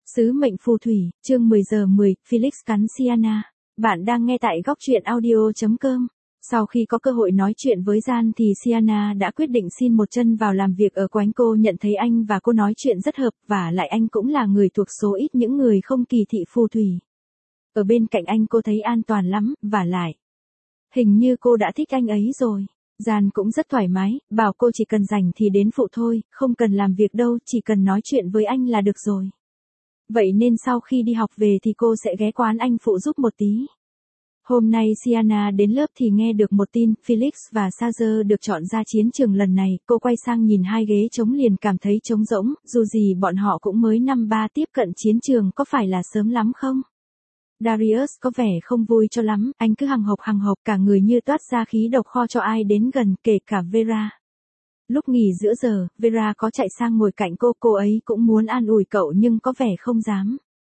Sứ mệnh phù thủy, chương 10 giờ 10, Felix cắn Sienna. Bạn đang nghe tại góc truyện audio.com. Sau khi có cơ hội nói chuyện với Jan thì Sienna đã quyết định xin một chân vào làm việc ở quán. Cô nhận thấy anh và cô nói chuyện rất hợp, và lại anh cũng là người thuộc số ít những người không kỳ thị phù thủy. Ở bên cạnh anh cô thấy an toàn lắm, và lại hình như cô đã thích anh ấy rồi. Jan cũng rất thoải mái, bảo cô chỉ cần rảnh thì đến phụ thôi, không cần làm việc đâu, chỉ cần nói chuyện với anh là được rồi. Vậy nên sau khi đi học về thì cô sẽ ghé quán anh phụ giúp một tí. Hôm nay Sienna đến lớp thì nghe được một tin, Felix và Xavier được chọn ra chiến trường lần này. Cô quay sang nhìn hai ghế trống liền cảm thấy trống rỗng, dù gì bọn họ cũng mới năm 3 tiếp cận chiến trường, có phải là sớm lắm không? Darius có vẻ không vui cho lắm, anh cứ hằng hộc cả người như toát ra khí độc kho cho ai đến gần, kể cả Vera. Lúc nghỉ giữa giờ, Vera có chạy sang ngồi cạnh cô ấy cũng muốn an ủi cậu nhưng có vẻ không dám.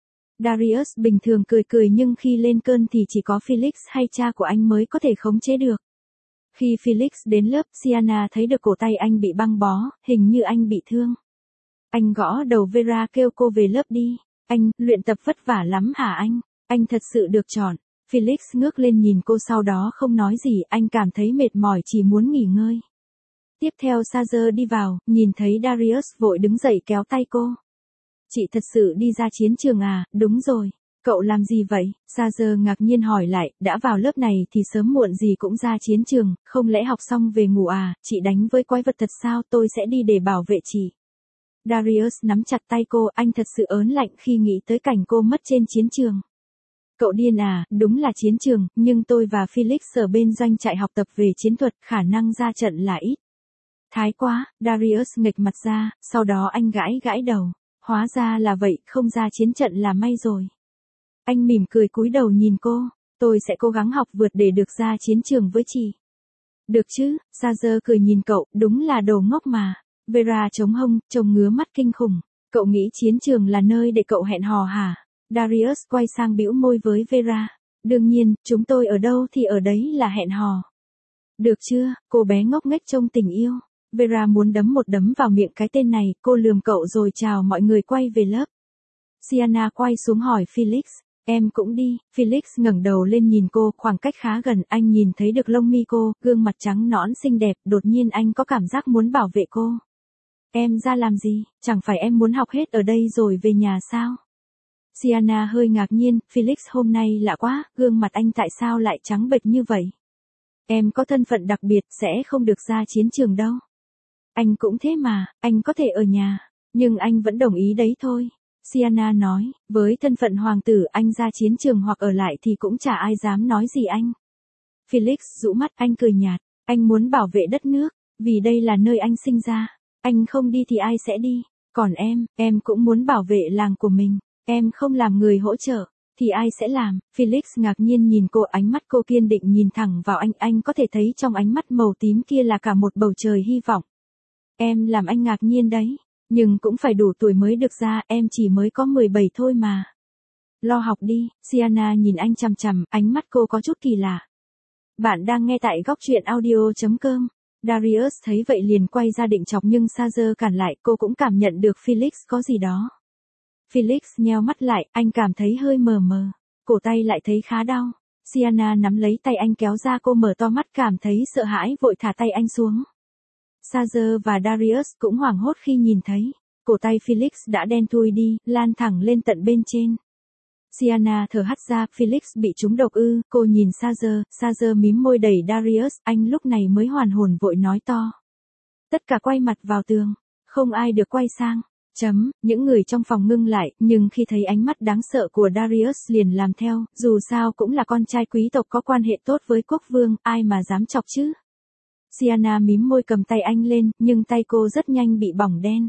Darius bình thường cười nhưng khi lên cơn thì chỉ có Felix hay cha của anh mới có thể khống chế được. Khi Felix đến lớp, Sienna thấy được cổ tay anh bị băng bó, hình như anh bị thương. Anh gõ đầu Vera kêu cô về lớp đi. Anh, luyện tập vất vả lắm hả anh? Anh thật sự được chọn. Felix ngước lên nhìn cô sau đó không nói gì, anh cảm thấy mệt mỏi chỉ muốn nghỉ ngơi. Tiếp theo Xavier đi vào, nhìn thấy Darius vội đứng dậy kéo tay cô. Chị thật sự đi ra chiến trường à? Đúng rồi. Cậu làm gì vậy? Xavier ngạc nhiên hỏi lại, đã vào lớp này thì sớm muộn gì cũng ra chiến trường, không lẽ học xong về ngủ à? Chị đánh với quái vật thật sao? Tôi sẽ đi để bảo vệ chị. Darius nắm chặt tay cô, anh thật sự ớn lạnh khi nghĩ tới cảnh cô mất trên chiến trường. Cậu điên à? Đúng là chiến trường, nhưng tôi và Felix ở bên doanh trại học tập về chiến thuật, khả năng ra trận là ít. Thái quá, Darius nghệch mặt ra, sau đó anh gãi đầu. Hóa ra là vậy, không ra chiến trận là may rồi. Anh mỉm cười cúi đầu nhìn cô, tôi sẽ cố gắng học vượt để được ra chiến trường với chị. Được chứ, Xavier cười nhìn cậu, đúng là đồ ngốc mà. Vera chống hông, trông ngứa mắt kinh khủng. Cậu nghĩ chiến trường là nơi để cậu hẹn hò hả? Darius quay sang bĩu môi với Vera. Đương nhiên, chúng tôi ở đâu thì ở đấy là hẹn hò. Được chưa, cô bé ngốc nghếch trông tình yêu. Vera muốn đấm một đấm vào miệng cái tên này, cô lườm cậu rồi chào mọi người quay về lớp. Sienna quay xuống hỏi Felix, em cũng đi. Felix ngẩng đầu lên nhìn cô, khoảng cách khá gần, anh nhìn thấy được lông mi cô, gương mặt trắng nõn xinh đẹp, đột nhiên anh có cảm giác muốn bảo vệ cô. Em ra làm gì, chẳng phải em muốn học hết ở đây rồi về nhà sao? Sienna hơi ngạc nhiên, Felix hôm nay lạ quá, gương mặt anh tại sao lại trắng bệch như vậy? Em có thân phận đặc biệt, sẽ không được ra chiến trường đâu. Anh cũng thế mà, anh có thể ở nhà, nhưng anh vẫn đồng ý đấy thôi. Sienna nói, với thân phận hoàng tử anh ra chiến trường hoặc ở lại thì cũng chả ai dám nói gì anh. Felix rũ mắt, anh cười nhạt, anh muốn bảo vệ đất nước, vì đây là nơi anh sinh ra. Anh không đi thì ai sẽ đi, còn em cũng muốn bảo vệ làng của mình. Em không làm người hỗ trợ, thì ai sẽ làm? Felix ngạc nhiên nhìn cô, ánh mắt cô kiên định nhìn thẳng vào anh có thể thấy trong ánh mắt màu tím kia là cả một bầu trời hy vọng. Em làm anh ngạc nhiên đấy, nhưng cũng phải đủ tuổi mới được ra, em chỉ mới có 17 thôi mà. Lo học đi, Sienna nhìn anh chằm chằm, ánh mắt cô có chút kỳ lạ. Bạn đang nghe tại góc truyện audio.com. Darius thấy vậy liền quay ra định chọc nhưng Xavier cản lại, cô cũng cảm nhận được Felix có gì đó. Felix nheo mắt lại, anh cảm thấy hơi mờ mờ, cổ tay lại thấy khá đau. Sienna nắm lấy tay anh kéo ra, cô mở to mắt cảm thấy sợ hãi vội thả tay anh xuống. Xavier và Darius cũng hoảng hốt khi nhìn thấy, cổ tay Felix đã đen thui đi, lan thẳng lên tận bên trên. Sienna thở hắt ra, Felix bị trúng độc ư? Cô nhìn Xavier mím môi đẩy Darius, anh lúc này mới hoàn hồn vội nói to. Tất cả quay mặt vào tường, không ai được quay sang. Những người trong phòng ngưng lại, nhưng khi thấy ánh mắt đáng sợ của Darius liền làm theo, dù sao cũng là con trai quý tộc có quan hệ tốt với quốc vương, ai mà dám chọc chứ. Sienna mím môi cầm tay anh lên, nhưng tay cô rất nhanh bị bỏng đen.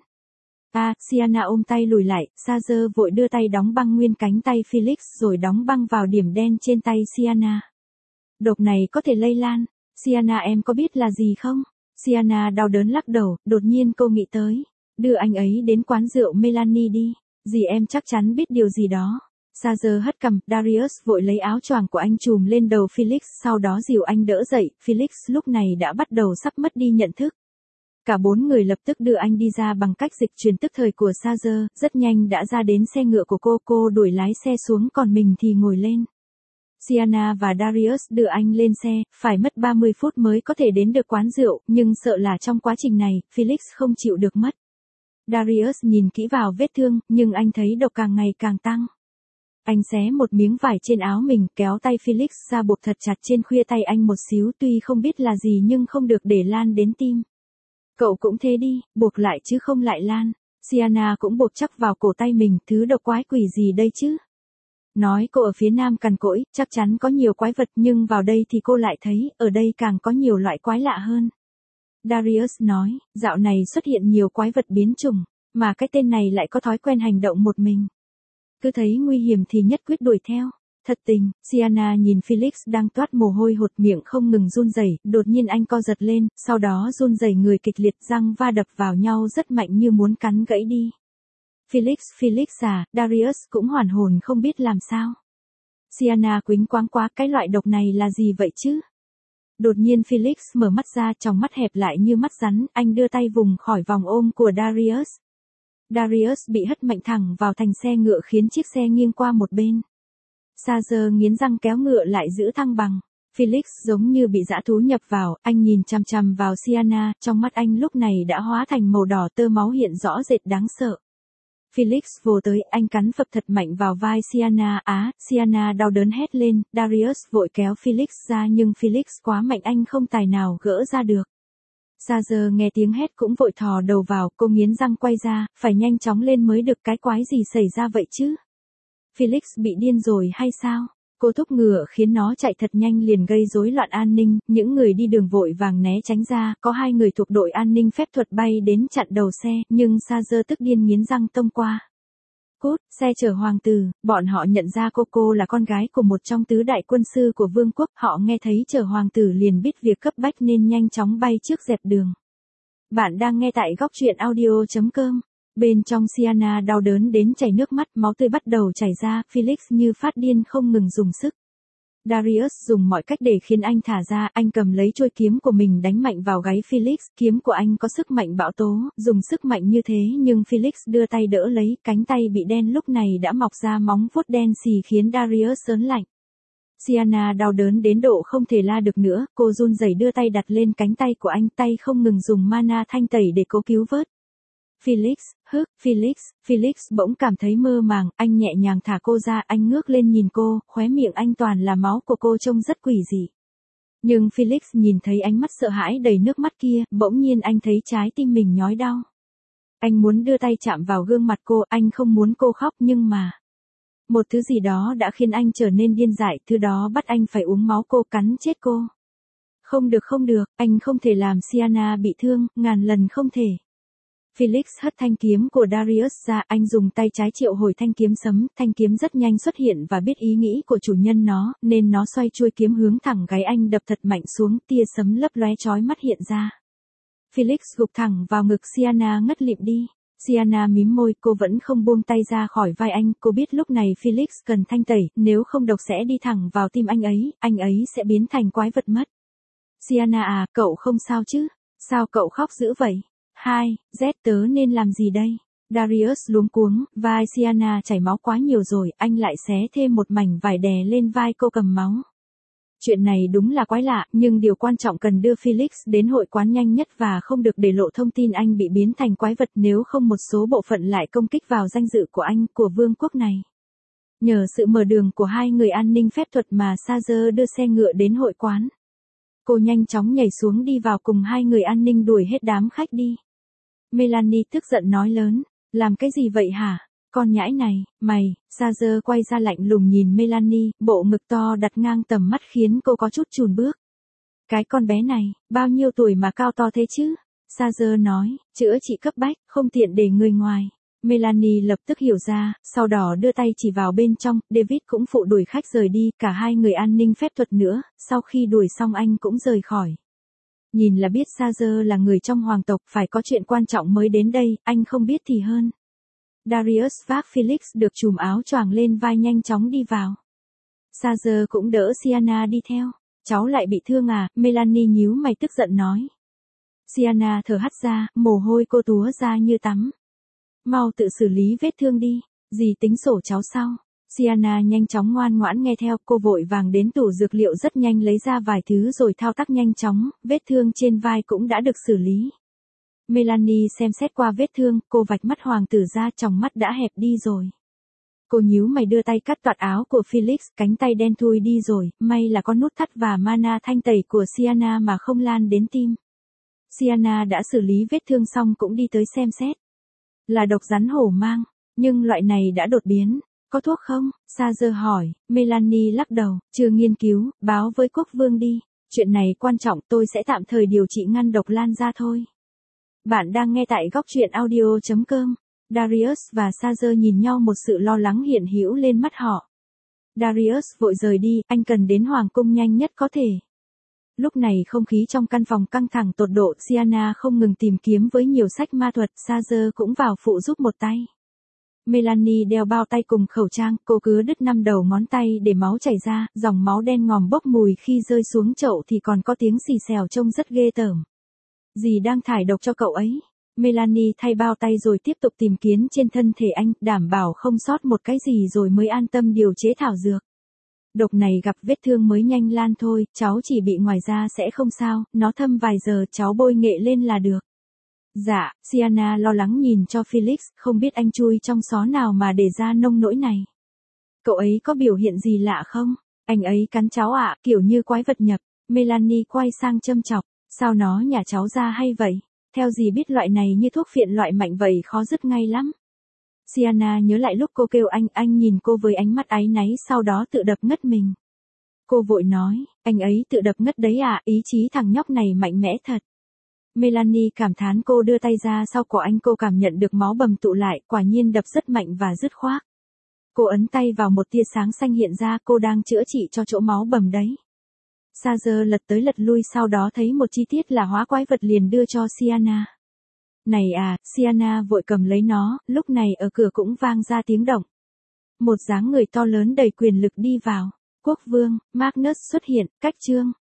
Sienna ôm tay lùi lại, Xavier vội đưa tay đóng băng nguyên cánh tay Felix rồi đóng băng vào điểm đen trên tay Sienna. Độc này có thể lây lan. Sienna em có biết là gì không? Sienna đau đớn lắc đầu, đột nhiên cô nghĩ tới. Đưa anh ấy đến quán rượu Melanie đi, dì em chắc chắn biết điều gì đó. Xavier hất cằm, Darius vội lấy áo choàng của anh trùm lên đầu Felix, sau đó dìu anh đỡ dậy. Felix lúc này đã bắt đầu sắp mất đi nhận thức. Cả 4 người lập tức đưa anh đi ra bằng cách dịch chuyển tức thời của Sager, rất nhanh đã ra đến xe ngựa của cô đuổi lái xe xuống còn mình thì ngồi lên. Sienna và Darius đưa anh lên xe, phải mất 30 phút mới có thể đến được quán rượu, nhưng sợ là trong quá trình này, Felix không chịu được mất. Darius nhìn kỹ vào vết thương, nhưng anh thấy độc càng ngày càng tăng. Anh xé một miếng vải trên áo mình, kéo tay Felix ra buộc thật chặt trên khuỷu tay anh một xíu, tuy không biết là gì nhưng không được để lan đến tim. Cậu cũng thế đi, buộc lại chứ không lại lan. Sienna cũng buộc chắc vào cổ tay mình, thứ độc quái quỷ gì đây chứ? Nói cô ở phía nam cằn cỗi, chắc chắn có nhiều quái vật nhưng vào đây thì cô lại thấy, ở đây càng có nhiều loại quái lạ hơn. Darius nói, dạo này xuất hiện nhiều quái vật biến chủng, mà cái tên này lại có thói quen hành động một mình. Cứ thấy nguy hiểm thì nhất quyết đuổi theo. Thật tình, Sienna nhìn Felix đang toát mồ hôi hột miệng không ngừng run rẩy, đột nhiên anh co giật lên, sau đó run rẩy người kịch liệt răng va đập vào nhau rất mạnh như muốn cắn gãy đi. Felix à, Darius cũng hoàn hồn không biết làm sao. Sienna quĩnh quáng quá, cái loại độc này là gì vậy chứ? Đột nhiên Felix mở mắt ra, tròng mắt hẹp lại như mắt rắn, anh đưa tay vùng khỏi vòng ôm của Darius. Darius bị hất mạnh thẳng vào thành xe ngựa khiến chiếc xe nghiêng qua một bên. Sager nghiến răng kéo ngựa lại giữ thăng bằng. Felix giống như bị dã thú nhập vào, anh nhìn chằm chằm vào Sienna, trong mắt anh lúc này đã hóa thành màu đỏ, tơ máu hiện rõ rệt đáng sợ. Felix vồ tới, anh cắn phập thật mạnh vào vai Sienna, Sienna đau đớn hét lên, Darius vội kéo Felix ra nhưng Felix quá mạnh anh không tài nào gỡ ra được. Sager nghe tiếng hét cũng vội thò đầu vào, cô nghiến răng quay ra, phải nhanh chóng lên mới được, cái quái gì xảy ra vậy chứ? Felix bị điên rồi hay sao? Cô thúc ngựa khiến nó chạy thật nhanh liền gây rối loạn an ninh, những người đi đường vội vàng né tránh ra, có 2 người thuộc đội an ninh phép thuật bay đến chặn đầu xe, nhưng Sager tức điên nghiến răng tông qua. Cút, xe chở hoàng tử, bọn họ nhận ra cô là con gái của một trong tứ đại quân sư của vương quốc, họ nghe thấy chở hoàng tử liền biết việc cấp bách nên nhanh chóng bay trước dẹp đường. Bạn đang nghe tại góc truyện audio.com. Bên trong Sienna đau đớn đến chảy nước mắt, máu tươi bắt đầu chảy ra, Felix như phát điên không ngừng dùng sức. Darius dùng mọi cách để khiến anh thả ra, anh cầm lấy chuôi kiếm của mình đánh mạnh vào gáy Felix, kiếm của anh có sức mạnh bão tố, dùng sức mạnh như thế nhưng Felix đưa tay đỡ lấy, cánh tay bị đen lúc này đã mọc ra móng vuốt đen xì khiến Darius ớn lạnh. Sienna đau đớn đến độ không thể la được nữa, cô run rẩy đưa tay đặt lên cánh tay của anh, tay không ngừng dùng mana thanh tẩy để cố cứu vớt. Felix bỗng cảm thấy mơ màng, anh nhẹ nhàng thả cô ra, anh ngước lên nhìn cô, khóe miệng anh toàn là máu của cô trông rất quỷ dị. Nhưng Felix nhìn thấy ánh mắt sợ hãi đầy nước mắt kia, bỗng nhiên anh thấy trái tim mình nhói đau. Anh muốn đưa tay chạm vào gương mặt cô, anh không muốn cô khóc nhưng mà... một thứ gì đó đã khiến anh trở nên điên dại, thứ đó bắt anh phải uống máu cô, cắn chết cô. Không được, anh không thể làm Sienna bị thương, ngàn lần không thể. Felix hất thanh kiếm của Darius ra, anh dùng tay trái triệu hồi thanh kiếm sấm, thanh kiếm rất nhanh xuất hiện và biết ý nghĩ của chủ nhân nó, nên nó xoay chuôi kiếm hướng thẳng gáy anh đập thật mạnh xuống, tia sấm lấp lóe chói mắt hiện ra. Felix gục thẳng vào ngực Sienna ngất lịm đi. Sienna mím môi, cô vẫn không buông tay ra khỏi vai anh, cô biết lúc này Felix cần thanh tẩy, nếu không độc sẽ đi thẳng vào tim anh ấy sẽ biến thành quái vật mất. Sienna à, cậu không sao chứ? Sao cậu khóc dữ vậy? Tớ nên làm gì đây? Darius luống cuống, vai Sienna chảy máu quá nhiều rồi, anh lại xé thêm một mảnh vải đè lên vai cô cầm máu. Chuyện này đúng là quái lạ, nhưng điều quan trọng cần đưa Felix đến hội quán nhanh nhất và không được để lộ thông tin anh bị biến thành quái vật, nếu không một số bộ phận lại công kích vào danh dự của anh, của vương quốc này. Nhờ sự mở đường của 2 người an ninh phép thuật mà Sager đưa xe ngựa đến hội quán. Cô nhanh chóng nhảy xuống đi vào cùng 2 người an ninh đuổi hết đám khách đi. Melanie tức giận nói lớn, làm cái gì vậy hả? Con nhãi này, mày, Sager quay ra lạnh lùng nhìn Melanie, bộ ngực to đặt ngang tầm mắt khiến cô có chút chùn bước. Cái con bé này, bao nhiêu tuổi mà cao to thế chứ? Sager nói, chữa trị cấp bách, không tiện để người ngoài. Melanie lập tức hiểu ra, sau đó đưa tay chỉ vào bên trong, David cũng phụ đuổi khách rời đi, cả 2 người an ninh phép thuật nữa, sau khi đuổi xong anh cũng rời khỏi. Nhìn là biết Sager là người trong hoàng tộc, phải có chuyện quan trọng mới đến đây, anh không biết thì hơn. Darius vác Felix được chùm áo choàng lên vai nhanh chóng đi vào. Sager cũng đỡ Sienna đi theo. Cháu lại bị thương à? Melanie nhíu mày tức giận nói. Sienna thở hắt ra, mồ hôi cô túa ra như tắm. Mau tự xử lý vết thương đi, dì tính sổ cháu sau. Sienna nhanh chóng ngoan ngoãn nghe theo, cô vội vàng đến tủ dược liệu rất nhanh lấy ra vài thứ rồi thao tác nhanh chóng, vết thương trên vai cũng đã được xử lý. Melanie xem xét qua vết thương, cô vạch mắt hoàng tử ra, tròng mắt đã hẹp đi rồi. Cô nhíu mày đưa tay cắt toạt áo của Felix, cánh tay đen thui đi rồi, may là có nút thắt và mana thanh tẩy của Sienna mà không lan đến tim. Sienna đã xử lý vết thương xong cũng đi tới xem xét. Là độc rắn hổ mang, nhưng loại này đã đột biến. Có thuốc không? Sager hỏi. Melanie lắc đầu, chưa nghiên cứu, báo với quốc vương đi. Chuyện này quan trọng, tôi sẽ tạm thời điều trị ngăn độc lan ra thôi. Bạn đang nghe tại góc truyện audio.com. Darius và Sager nhìn nhau, một sự lo lắng hiện hữu lên mắt họ. Darius vội rời đi, anh cần đến hoàng cung nhanh nhất có thể. Lúc này không khí trong căn phòng căng thẳng tột độ, Sienna không ngừng tìm kiếm với nhiều sách ma thuật, Sager cũng vào phụ giúp một tay. Melanie đeo bao tay cùng khẩu trang, cô cứa đứt 5 đầu ngón tay để máu chảy ra, dòng máu đen ngòm bốc mùi, khi rơi xuống chậu thì còn có tiếng xì xèo trông rất ghê tởm. Dì đang thải độc cho cậu ấy. Melanie thay bao tay rồi tiếp tục tìm kiếm trên thân thể anh, đảm bảo không sót một cái gì rồi mới an tâm điều chế thảo dược. Độc này gặp vết thương mới nhanh lan thôi, cháu chỉ bị ngoài da sẽ không sao, nó thâm vài giờ cháu bôi nghệ lên là được. Dạ, Sienna lo lắng nhìn cho Felix, không biết anh chui trong xó nào mà để ra nông nỗi này. Cậu ấy có biểu hiện gì lạ không? Anh ấy cắn cháu ạ, kiểu như quái vật nhập. Melanie quay sang châm chọc, sao nó nhả cháu ra hay vậy? Theo gì biết loại này như thuốc phiện loại mạnh vậy, khó dứt ngay lắm. Sienna nhớ lại lúc cô kêu anh nhìn cô với ánh mắt áy náy, sau đó tự đập ngất mình. Cô vội nói, anh ấy tự đập ngất đấy à, ý chí thằng nhóc này mạnh mẽ thật. Melanie cảm thán, cô đưa tay ra sau cổ anh, cô cảm nhận được máu bầm tụ lại, quả nhiên đập rất mạnh và dứt khoát. Cô ấn tay vào, một tia sáng xanh hiện ra, cô đang chữa trị cho chỗ máu bầm đấy. Sager lật tới lật lui, sau đó thấy một chi tiết là hóa quái vật liền đưa cho Sienna. Này à, Sienna vội cầm lấy nó, lúc này ở cửa cũng vang ra tiếng động. Một dáng người to lớn đầy quyền lực đi vào. Quốc vương, Magnus xuất hiện, cách chương.